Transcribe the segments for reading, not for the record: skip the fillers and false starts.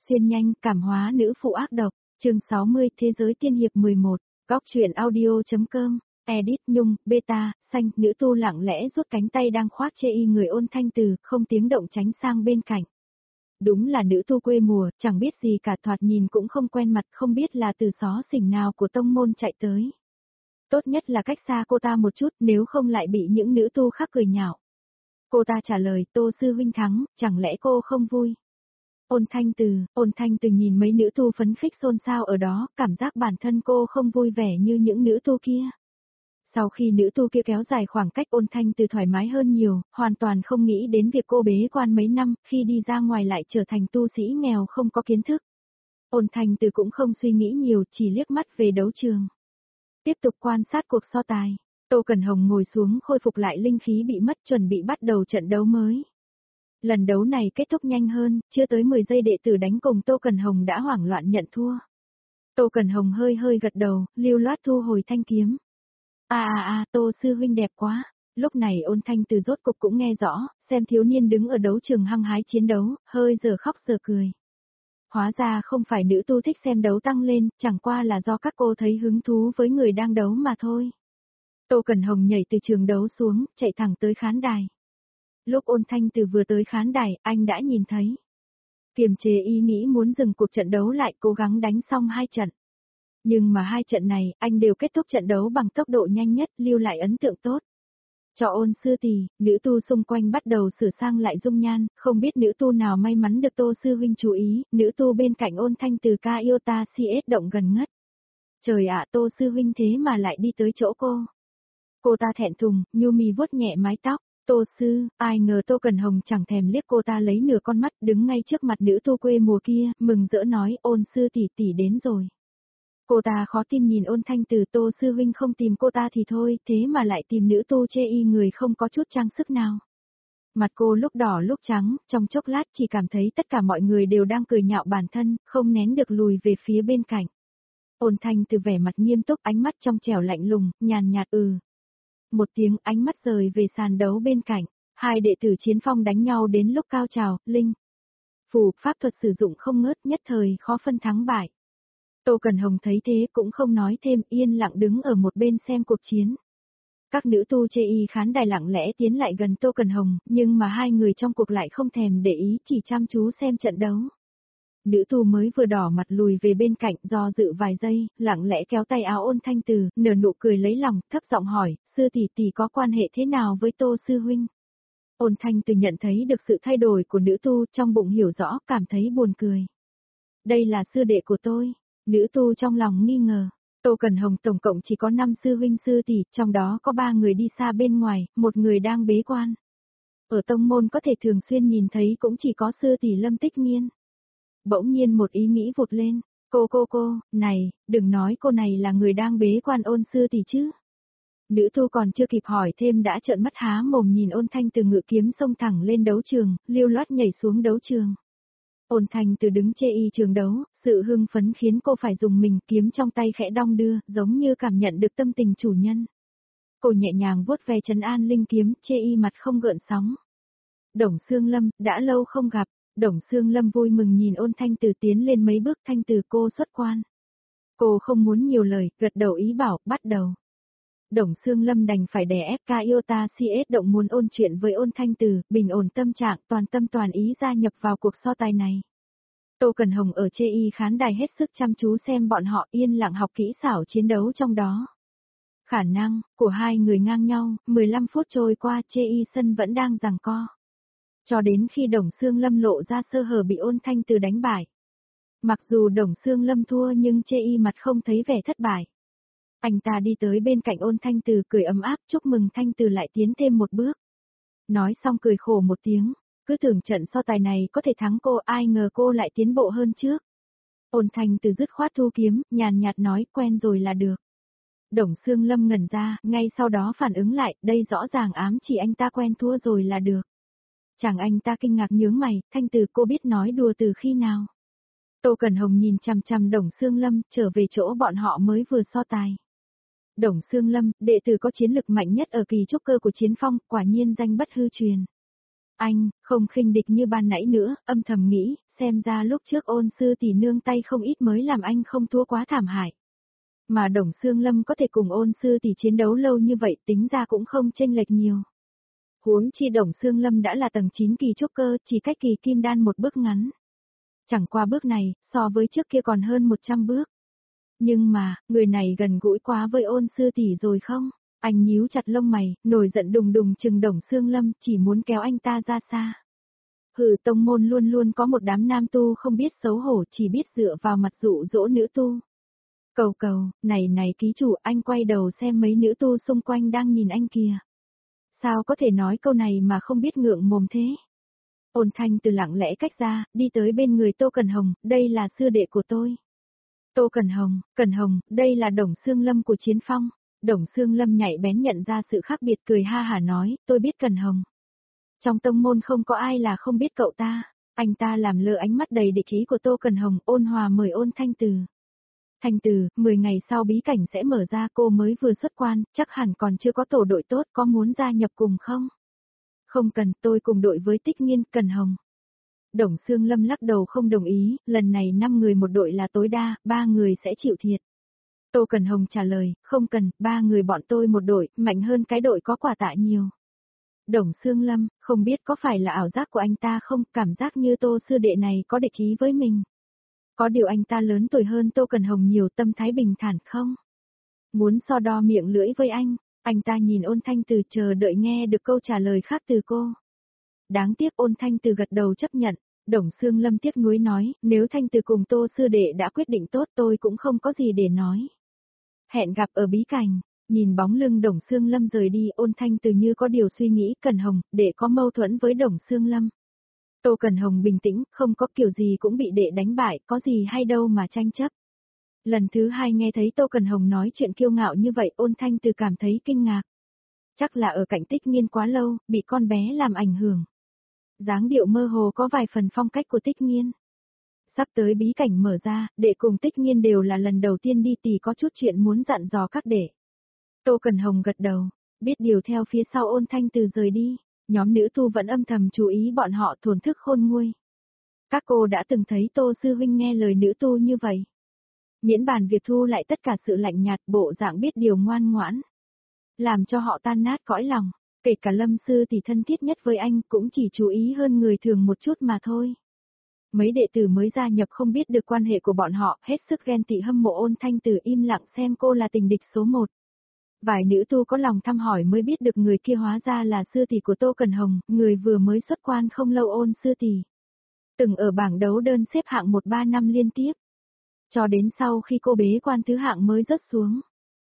Xuyên nhanh, cảm hóa nữ phụ ác độc, chương 60, Thế giới tiên hiệp 11, góc truyện audio.com, edit Nhung, beta, xanh, nữ tu lặng lẽ rút cánh tay đang khoác chê y người Ôn Thanh Từ, không tiếng động tránh sang bên cạnh. Đúng là nữ tu quê mùa, chẳng biết gì cả, thoạt nhìn cũng không quen mặt, không biết là từ xó xỉnh nào của tông môn chạy tới. Tốt nhất là cách xa cô ta một chút, nếu không lại bị những nữ tu khác cười nhạo. Cô ta trả lời, Tô sư huynh thắng, chẳng lẽ cô không vui? Ôn Thanh Từ nhìn mấy nữ tu phấn khích xôn xao ở đó, cảm giác bản thân cô không vui vẻ như những nữ tu kia. Sau khi nữ tu kia kéo dài khoảng cách, Ôn Thanh Từ thoải mái hơn nhiều, hoàn toàn không nghĩ đến việc cô bế quan mấy năm, khi đi ra ngoài lại trở thành tu sĩ nghèo không có kiến thức. Ôn Thanh Từ cũng không suy nghĩ nhiều, chỉ liếc mắt về đấu trường. Tiếp tục quan sát cuộc so tài, Tô Cẩn Hồng ngồi xuống khôi phục lại linh khí bị mất, chuẩn bị bắt đầu trận đấu mới. Lần đấu này kết thúc nhanh hơn, chưa tới 10 giây đệ tử đánh cùng Tô Cẩn Hồng đã hoảng loạn nhận thua. Tô Cẩn Hồng hơi gật đầu, lưu loát thu hồi thanh kiếm. Tô sư huynh đẹp quá. Lúc này Ôn Thanh Từ rốt cục cũng nghe rõ, xem thiếu niên đứng ở đấu trường hăng hái chiến đấu, hơi giờ khóc giờ cười. Hóa ra không phải nữ tu thích xem đấu tăng lên, chẳng qua là do các cô thấy hứng thú với người đang đấu mà thôi. Tô Cẩn Hồng nhảy từ trường đấu xuống, chạy thẳng tới khán đài. Lúc Ôn Thanh Từ vừa tới khán đài, anh đã nhìn thấy. Kiềm chế ý nghĩ muốn dừng cuộc trận đấu lại, cố gắng đánh xong 2 trận. Nhưng mà 2 trận này, anh đều kết thúc trận đấu bằng tốc độ nhanh nhất, lưu lại ấn tượng tốt. Cho Ôn sư tỷ, nữ tu xung quanh bắt đầu sửa sang lại dung nhan, không biết nữ tu nào may mắn được Tô sư huynh chú ý, nữ tu bên cạnh Ôn Thanh Từ ca yêu ta CS động gần ngất. Trời ạ, Tô sư huynh thế mà lại đi tới chỗ cô. Cô ta thẹn thùng, nhu mì vuốt nhẹ mái tóc. Tô sư, ai ngờ Tô Cẩn Hồng chẳng thèm liếc cô ta lấy nửa con mắt, đứng ngay trước mặt nữ tu quê mùa kia, mừng rỡ nói, Ôn sư tỷ đến rồi. Cô ta khó tin nhìn Ôn Thanh Từ, Tô sư huynh không tìm cô ta thì thôi, thế mà lại tìm nữ tu chê y người không có chút trang sức nào. Mặt cô lúc đỏ lúc trắng, trong chốc lát chỉ cảm thấy tất cả mọi người đều đang cười nhạo bản thân, không nén được lùi về phía bên cạnh. Ôn Thanh Từ vẻ mặt nghiêm túc, ánh mắt trong trẻo lạnh lùng, nhàn nhạt một tiếng, ánh mắt rời về sàn đấu bên cạnh. 2 đệ tử Chiến Phong đánh nhau đến lúc cao trào, linh. Phù, pháp thuật sử dụng không ngớt, nhất thời khó phân thắng bại. Tô Cẩn Hồng thấy thế cũng không nói thêm, yên lặng đứng ở một bên xem cuộc chiến. Các nữ tu chê y khán đài lặng lẽ tiến lại gần Tô Cẩn Hồng, nhưng mà 2 người trong cuộc lại không thèm để ý, chỉ chăm chú xem trận đấu. Nữ tu mới vừa đỏ mặt lùi về bên cạnh, do dự vài giây, lặng lẽ kéo tay áo Ôn Thanh Từ, nở nụ cười lấy lòng, thấp giọng hỏi, sư tỷ có quan hệ thế nào với Tô sư huynh? Ôn Thanh Từ nhận thấy được sự thay đổi của nữ tu, trong bụng hiểu rõ, cảm thấy buồn cười. Đây là sư đệ của tôi. Nữ tu trong lòng nghi ngờ. Tô Cẩn Hồng tổng cộng chỉ có 5 sư huynh sư tỷ, trong đó có 3 người đi xa bên ngoài, 1 người đang bế quan. Ở tông môn có thể thường xuyên nhìn thấy cũng chỉ có sư tỷ Lâm Tích Nghiên. Bỗng nhiên một ý nghĩ vụt lên, cô, này, đừng nói cô này là người đang bế quan Ôn sư tỷ chứ. Nữ tu còn chưa kịp hỏi thêm đã trợn mắt há mồm nhìn Ôn Thanh Từ ngự kiếm xông thẳng lên đấu trường, lưu loát nhảy xuống đấu trường. Ôn Thanh Từ đứng chê y trường đấu, sự hưng phấn khiến cô phải dùng mình, kiếm trong tay khẽ đong đưa, giống như cảm nhận được tâm tình chủ nhân. Cô nhẹ nhàng vuốt ve trấn an linh kiếm, chê y mặt không gợn sóng. Đồng Xương Lâm, đã lâu không gặp. Đồng Xương Lâm vui mừng nhìn Ôn Thanh Từ tiến lên mấy bước, Thanh Từ cô xuất quan. Cô không muốn nhiều lời, gật đầu ý bảo, bắt đầu. Đồng Xương Lâm đành phải đè ép ca yêu ta CS động muốn ôn chuyện với Ôn Thanh Từ, bình ổn tâm trạng, toàn tâm toàn ý gia nhập vào cuộc so tài này. Tô Cẩn Hồng ở chê y khán đài hết sức chăm chú xem bọn họ, yên lặng học kỹ xảo chiến đấu trong đó. Khả năng của 2 người ngang nhau, 15 phút trôi qua chê y sân vẫn đang giằng co. Cho đến khi Đồng Xương Lâm lộ ra sơ hở bị Ôn Thanh Từ đánh bại. Mặc dù Đồng Xương Lâm thua nhưng chê y mặt không thấy vẻ thất bại. Anh ta đi tới bên cạnh Ôn Thanh Từ cười ấm áp, chúc mừng Thanh Từ lại tiến thêm một bước. Nói xong cười khổ một tiếng, cứ tưởng trận so tài này có thể thắng cô, ai ngờ cô lại tiến bộ hơn trước. Ôn Thanh Từ dứt khoát thu kiếm, nhàn nhạt nói quen rồi là được. Đồng Xương Lâm ngẩn ra, ngay sau đó phản ứng lại, đây rõ ràng ám chỉ anh ta quen thua rồi là được. Chàng anh ta kinh ngạc nhướng mày, Thanh Từ cô biết nói đùa từ khi nào? Tô Cẩn Hồng nhìn chằm chằm Đồng Xương Lâm, trở về chỗ bọn họ mới vừa so tài. Đồng Xương Lâm, đệ tử có chiến lực mạnh nhất ở kỳ trúc cơ của Chiến Phong, quả nhiên danh bất hư truyền. Anh, không khinh địch như ban nãy nữa, âm thầm nghĩ, xem ra lúc trước Ôn sư tỷ nương tay không ít mới làm anh không thua quá thảm hại. Mà Đồng Xương Lâm có thể cùng Ôn sư tỷ chiến đấu lâu như vậy tính ra cũng không chênh lệch nhiều. Huống chi Đồng Xương Lâm đã là tầng 9 kỳ trúc cơ, chỉ cách kỳ kim đan một bước ngắn. Chẳng qua bước này, so với trước kia còn hơn 100 bước. Nhưng mà, người này gần gũi quá với Ôn sư tỷ rồi không? Anh nhíu chặt lông mày, nổi giận đùng đùng chừng Đồng Xương Lâm, chỉ muốn kéo anh ta ra xa. Hừ, tông môn luôn luôn có một đám nam tu không biết xấu hổ, chỉ biết dựa vào mặt dụ dỗ nữ tu. Cầu cầu, này ký chủ, anh quay đầu xem mấy nữ tu xung quanh đang nhìn anh kìa. Sao có thể nói câu này mà không biết ngượng mồm thế? Ôn Thanh từ lặng lẽ cách ra, đi tới bên người Tô Cần Hồng, đây là sư đệ của tôi. Tô Cần Hồng, đây là Đồng Xương Lâm của Chiến Phong. Đồng Xương Lâm nhạy bén nhận ra sự khác biệt, cười ha hả nói, tôi biết Cần Hồng. Trong tông môn không có ai là không biết cậu ta. Anh ta làm lơ ánh mắt đầy địch ý của Tô Cần Hồng, ôn hòa mời Ôn Thanh Từ. Thanh Từ, 10 ngày sau bí cảnh sẽ mở ra, cô mới vừa xuất quan, chắc hẳn còn chưa có tổ đội tốt, có muốn gia nhập cùng không? Không cần, tôi cùng đội với Tích Nghiên, Cần Hồng. Đồng Xương Lâm lắc đầu không đồng ý, lần này 5 người một đội là tối đa, 3 người sẽ chịu thiệt. Tô Cần Hồng trả lời, không cần, 3 người bọn tôi một đội, mạnh hơn cái đội có quả tạ nhiều. Đồng Xương Lâm, không biết có phải là ảo giác của anh ta không, cảm giác như Tô sư đệ này có địch ý với mình. Có điều anh ta lớn tuổi hơn Tô Cần Hồng nhiều, tâm thái bình thản không? Muốn so đo miệng lưỡi với anh ta nhìn Ôn Thanh Từ chờ đợi nghe được câu trả lời khác từ cô. Đáng tiếc Ôn Thanh Từ gật đầu chấp nhận, Đồng Xương Lâm tiếc nuối nói, nếu Thanh Từ cùng Tô sư đệ đã quyết định tốt tôi cũng không có gì để nói. Hẹn gặp ở bí cảnh, nhìn bóng lưng Đồng Xương Lâm rời đi, Ôn Thanh Từ như có điều suy nghĩ, Cần Hồng, để có mâu thuẫn với Đồng Xương Lâm. Tô Cần Hồng bình tĩnh, không có kiểu gì cũng bị đệ đánh bại, có gì hay đâu mà tranh chấp. Lần thứ 2 nghe thấy Tô Cần Hồng nói chuyện kiêu ngạo như vậy, Ôn Thanh Từ cảm thấy kinh ngạc. Chắc là ở cạnh Tích Nghiên quá lâu, bị con bé làm ảnh hưởng. Dáng điệu mơ hồ có vài phần phong cách của Tích Nghiên. Sắp tới bí cảnh mở ra, đệ cùng Tích Nghiên đều là lần đầu tiên đi, thì có chút chuyện muốn dặn dò các đệ. Tô Cần Hồng gật đầu, biết điều theo phía sau Ôn Thanh Từ rời đi. Nhóm nữ tu vẫn âm thầm chú ý bọn họ, thổn thức khôn nguôi. Các cô đã từng thấy Tô sư huynh nghe lời nữ tu như vậy. Miễn bàn việc thu lại tất cả sự lạnh nhạt, bộ dạng biết điều ngoan ngoãn. Làm cho họ tan nát cõi lòng, kể cả Lâm sư thì thân thiết nhất với anh cũng chỉ chú ý hơn người thường một chút mà thôi. Mấy đệ tử mới gia nhập không biết được quan hệ của bọn họ, hết sức ghen tị hâm mộ Ôn Thanh Từ, im lặng xem cô là tình địch số 1. Vài nữ tu có lòng thăm hỏi mới biết được người kia hóa ra là sư tỷ của Tô Cần Hồng, người vừa mới xuất quan không lâu, Ôn sư tỷ. Từng ở bảng đấu đơn xếp hạng 1-3 năm liên tiếp. Cho đến sau khi cô bế quan thứ hạng mới rớt xuống.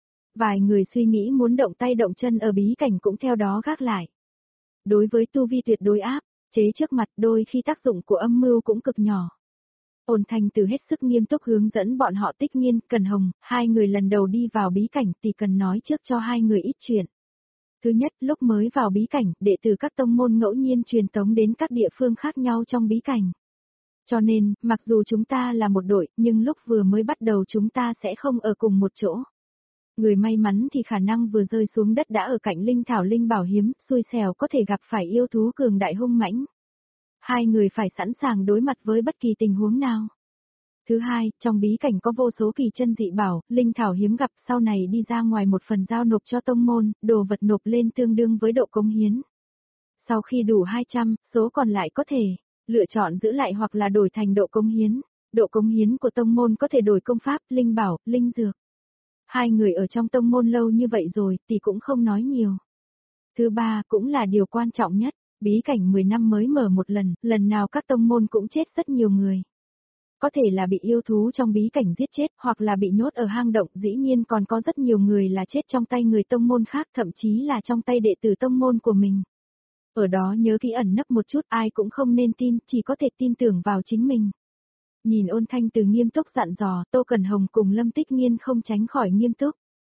Vài người suy nghĩ muốn động tay động chân ở bí cảnh cũng theo đó gác lại. Đối với tu vi tuyệt đối áp, chế trước mặt, đôi khi tác dụng của âm mưu cũng cực nhỏ. Ôn Thanh Từ hết sức nghiêm túc hướng dẫn bọn họ. Tích Nghiên, Cần Hồng, hai người lần đầu đi vào bí cảnh thì cần nói trước cho hai người ít chuyện. Thứ nhất, lúc mới vào bí cảnh, đệ tử các tông môn ngẫu nhiên truyền tống đến các địa phương khác nhau trong bí cảnh. Cho nên, mặc dù chúng ta là một đội, nhưng lúc vừa mới bắt đầu chúng ta sẽ không ở cùng một chỗ. Người may mắn thì khả năng vừa rơi xuống đất đã ở cạnh linh thảo linh bảo hiếm, xui xẻo có thể gặp phải yêu thú cường đại hung mãnh. Hai người phải sẵn sàng đối mặt với bất kỳ tình huống nào. Thứ hai, trong bí cảnh có vô số kỳ chân dị bảo, linh thảo hiếm gặp, sau này đi ra ngoài một phần giao nộp cho tông môn, đồ vật nộp lên tương đương với độ cống hiến. Sau khi đủ 200, số còn lại có thể lựa chọn giữ lại hoặc là đổi thành độ cống hiến. Độ cống hiến của tông môn có thể đổi công pháp, linh bảo, linh dược. Hai người ở trong tông môn lâu như vậy rồi thì cũng không nói nhiều. Thứ ba, cũng là điều quan trọng nhất, bí cảnh 10 năm mới mở một lần, lần nào các tông môn cũng chết rất nhiều người. Có thể là bị yêu thú trong bí cảnh giết chết, hoặc là bị nhốt ở hang động, dĩ nhiên còn có rất nhiều người là chết trong tay người tông môn khác, thậm chí là trong tay đệ tử tông môn của mình. Ở đó nhớ kỹ ẩn nấp một chút, ai cũng không nên tin, chỉ có thể tin tưởng vào chính mình. Nhìn Ôn Thanh Từ nghiêm túc dặn dò, Tô Cần Hồng cùng Lâm Tích Nghiên không tránh khỏi nghiêm túc.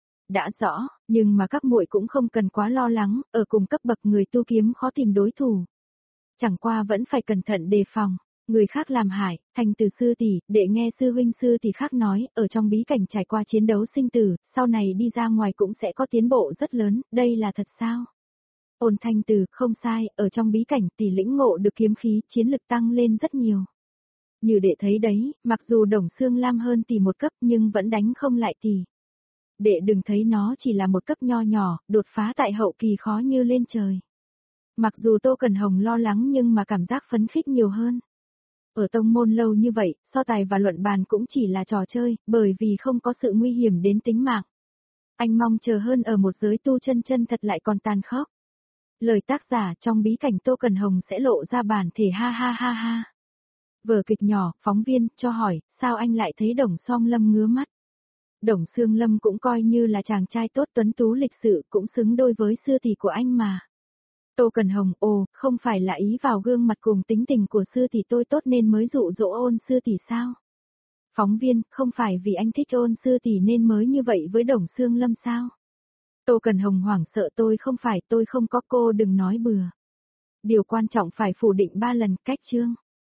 Đã rõ, nhưng mà các muội cũng không cần quá lo lắng, ở cùng cấp bậc người tu kiếm khó tìm đối thủ. Chẳng qua vẫn phải cẩn thận đề phòng, người khác làm hại. Thanh Từ sư tỷ, đệ nghe sư huynh sư tỷ khác nói, ở trong bí cảnh trải qua chiến đấu sinh tử, sau này đi ra ngoài cũng sẽ có tiến bộ rất lớn, đây là thật sao? Ôn Thanh Từ, không sai, ở trong bí cảnh tỷ lĩnh ngộ được kiếm khí, chiến lực tăng lên rất nhiều. Như đệ thấy đấy, mặc dù Đồng Xương Lam hơn tỷ một cấp nhưng vẫn đánh không lại tỷ. Đệ đừng thấy nó chỉ là một cấp nho nhỏ, đột phá tại hậu kỳ khó như lên trời. Mặc dù Tô Cần Hồng lo lắng nhưng mà cảm giác phấn khích nhiều hơn. Ở tông môn lâu như vậy, so tài và luận bàn cũng chỉ là trò chơi, bởi vì không có sự nguy hiểm đến tính mạng. Anh mong chờ hơn ở một giới tu chân chân thật lại còn tàn khốc. Lời tác giả trong bí cảnh Tô Cần Hồng sẽ lộ ra bản thể ha ha ha ha. Vở kịch nhỏ, phóng viên, cho hỏi, sao anh lại thấy Đồng Song Lâm ngứa mắt? Đồng Xương Lâm cũng coi như là chàng trai tốt tuấn tú lịch sự, cũng xứng đôi với sư tỷ của anh mà. Tô Cần Hồng, ồ, không phải là ý vào gương mặt cùng tính tình của sư tỷ tôi tốt nên mới dụ dỗ Ôn sư tỷ sao? Phóng viên, không phải vì anh thích Ôn sư tỷ nên mới như vậy với Đồng Xương Lâm sao? Tô Cần Hồng hoảng sợ, tôi không có, cô đừng nói bừa. Điều quan trọng phải phủ định 3 lần, cách chương.